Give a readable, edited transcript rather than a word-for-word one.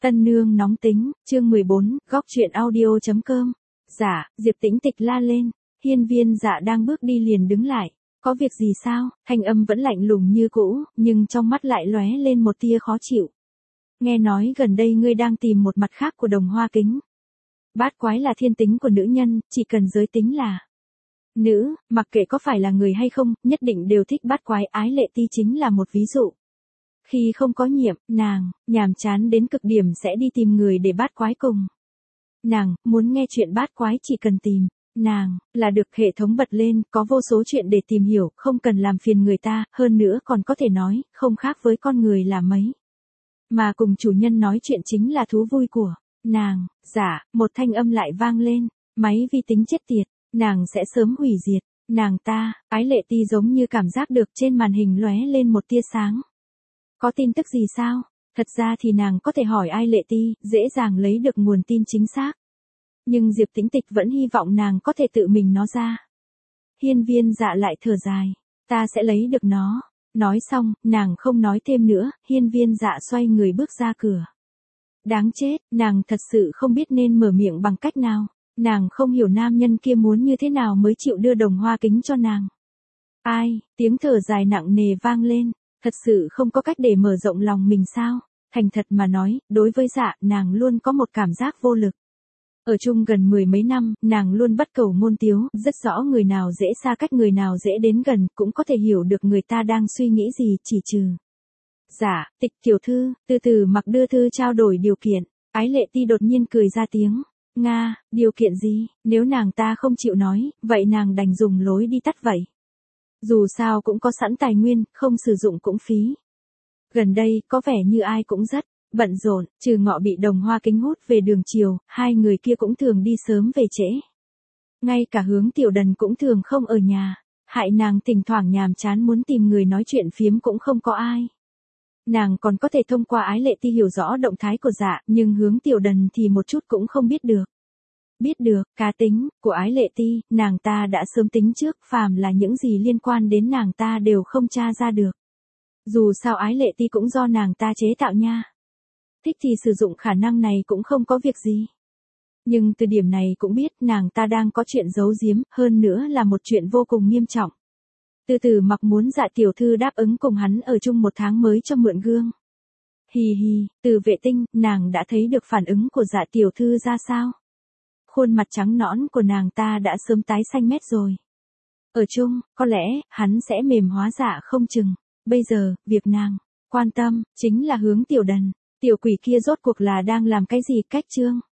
Tân nương nóng tính, chương 14, góc truyện audio.com. Dạ, Diệp Tĩnh Tịch la lên. Hiên Viên Dạ đang bước đi liền đứng lại. Có việc gì sao? Thanh âm vẫn lạnh lùng như cũ, nhưng trong mắt lại lóe lên một tia khó chịu. Nghe nói gần đây ngươi đang tìm một mặt khác của Đồng Hoa Kính. Bát quái là thiên tính của nữ nhân, chỉ cần giới tính là nữ, mặc kệ có phải là người hay không, nhất định đều thích bát quái. Ái Lệ Ti chính là một ví dụ. Khi không có nhiệm, nàng, nhàm chán đến cực điểm sẽ đi tìm người để bát quái cùng. Nàng, muốn nghe chuyện bát quái chỉ cần tìm, nàng, là được hệ thống bật lên, có vô số chuyện để tìm hiểu, không cần làm phiền người ta, hơn nữa còn có thể nói, không khác với con người là mấy. Mà cùng chủ nhân nói chuyện chính là thú vui của nàng. Dạ, một thanh âm lại vang lên, máy vi tính chết tiệt, nàng sẽ sớm hủy diệt, nàng ta. Ái Lệ Ti giống như cảm giác được trên màn hình lóe lên một tia sáng. Có tin tức gì sao? Thật ra thì nàng có thể hỏi Ái Lệ Ti, dễ dàng lấy được nguồn tin chính xác. Nhưng Diệp Tĩnh Tịch vẫn hy vọng nàng có thể tự mình nó ra. Hiên Viên Dạ lại thở dài, ta sẽ lấy được nó. Nói xong, nàng không nói thêm nữa, Hiên Viên Dạ xoay người bước ra cửa. Đáng chết, nàng thật sự không biết nên mở miệng bằng cách nào. Nàng không hiểu nam nhân kia muốn như thế nào mới chịu đưa Đồng Hoa Kính cho nàng. Ai, tiếng thở dài nặng nề vang lên. Thật sự không có cách để mở rộng lòng mình sao? Thành thật mà nói, đối với Dạ, nàng luôn có một cảm giác vô lực. Ở chung gần 10 mấy năm, nàng luôn bất cầu ngôn tiếu, rất rõ người nào dễ xa cách người nào dễ đến gần, cũng có thể hiểu được người ta đang suy nghĩ gì, chỉ trừ. Dạ, Tịch tiểu thư, từ từ mặc đưa thư trao đổi điều kiện. Ái Lệ Ti đột nhiên cười ra tiếng. Nga, điều kiện gì? Nếu nàng ta không chịu nói, vậy nàng đành dùng lối đi tắt vậy. Dù sao cũng có sẵn tài nguyên, không sử dụng cũng phí. Gần đây, có vẻ như ai cũng rất bận rộn, trừ Ngọ bị Đồng Hoa Kính hút về đường chiều, hai người kia cũng thường đi sớm về trễ. Ngay cả Hướng Tiểu Đần cũng thường không ở nhà, hại nàng thỉnh thoảng nhàm chán muốn tìm người nói chuyện phiếm cũng không có ai. Nàng còn có thể thông qua Ái Lệ Ti hiểu rõ động thái của Dạ, nhưng Hướng Tiểu Đần thì một chút cũng không biết được. Biết được, cá tính của Ái Lệ Ti, nàng ta đã sớm tính trước, phàm là những gì liên quan đến nàng ta đều không tra ra được. Dù sao Ái Lệ Ti cũng do nàng ta chế tạo nha. Thích thì sử dụng khả năng này cũng không có việc gì. Nhưng từ điểm này cũng biết nàng ta đang có chuyện giấu giếm, hơn nữa là một chuyện vô cùng nghiêm trọng. Từ từ mặc muốn Dạ tiểu thư đáp ứng cùng hắn ở chung 1 tháng mới cho mượn gương. Hì hì, từ vệ tinh, nàng đã thấy được phản ứng của Dạ tiểu thư ra sao? Khuôn mặt trắng nõn của nàng ta đã sớm tái xanh mét rồi. Ở chung, có lẽ, hắn sẽ mềm hóa Dạ không chừng. Bây giờ, việc nàng quan tâm, chính là Hướng Tiểu Đần. Tiểu quỷ kia rốt cuộc là đang làm cái gì cách chương?